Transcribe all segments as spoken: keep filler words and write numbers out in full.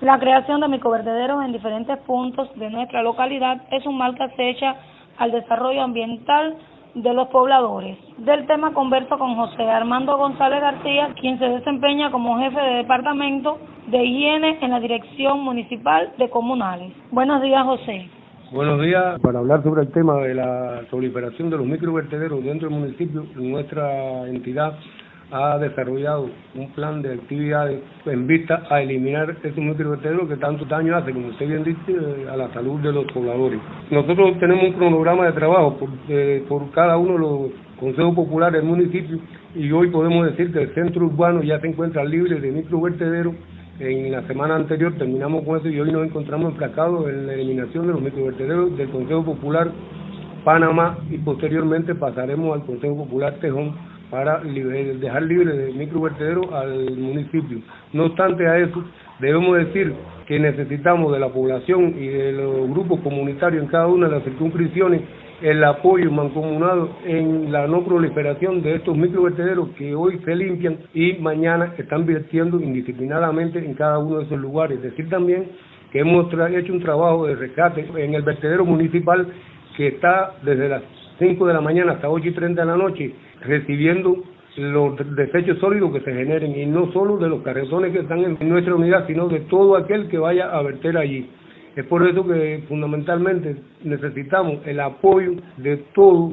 La creación de microvertederos en diferentes puntos de nuestra localidad es un mal que acecha al desarrollo ambiental de los pobladores. Del tema converso con José Armando González García, quien se desempeña como jefe de departamento de higiene en la Dirección Municipal de Comunales. Buenos días, José. Buenos días. Para hablar sobre el tema de la proliferación de los microvertederos dentro del municipio, nuestra entidad ha desarrollado un plan de actividades en vista a eliminar estos microvertederos que tanto daño hacen, como usted bien dice, a la salud de los pobladores. Nosotros tenemos un cronograma de trabajo por, eh, por cada uno de los consejos populares del municipio y hoy podemos decir que el centro urbano ya se encuentra libre de microvertederos. En la semana anterior terminamos con eso y hoy nos encontramos enfrascados en la eliminación de los microvertederos del Consejo Popular Panamá y posteriormente pasaremos al Consejo Popular Tejón para libre, dejar libre de microvertederos al municipio. No obstante a eso, debemos decir que necesitamos de la población y de los grupos comunitarios en cada una de las circunscripciones el apoyo mancomunado en la no proliferación de estos microvertederos que hoy se limpian y mañana están vertiendo indisciplinadamente en cada uno de esos lugares. Decir también que hemos hecho un trabajo de rescate en el vertedero municipal que está desde las cinco de la mañana hasta ocho y treinta de la noche recibiendo los desechos sólidos que se generen, y no solo de los carretones que están en nuestra unidad, sino de todo aquel que vaya a verter allí. Es por eso que fundamentalmente necesitamos el apoyo de todos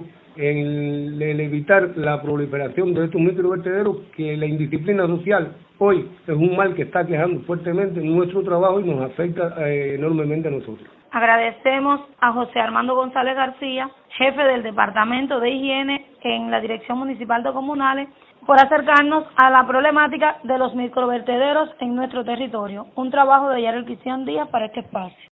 en el evitar la proliferación de estos microvertederos, que la indisciplina social hoy es un mal que está quejando fuertemente en nuestro trabajo y nos afecta eh, enormemente a nosotros. Agradecemos a José Armando González García, jefe del Departamento de Higiene en la Dirección Municipal de Comunales, por acercarnos a la problemática de los microvertederos en nuestro territorio. Un trabajo de Yarel Cristian Díaz para este espacio.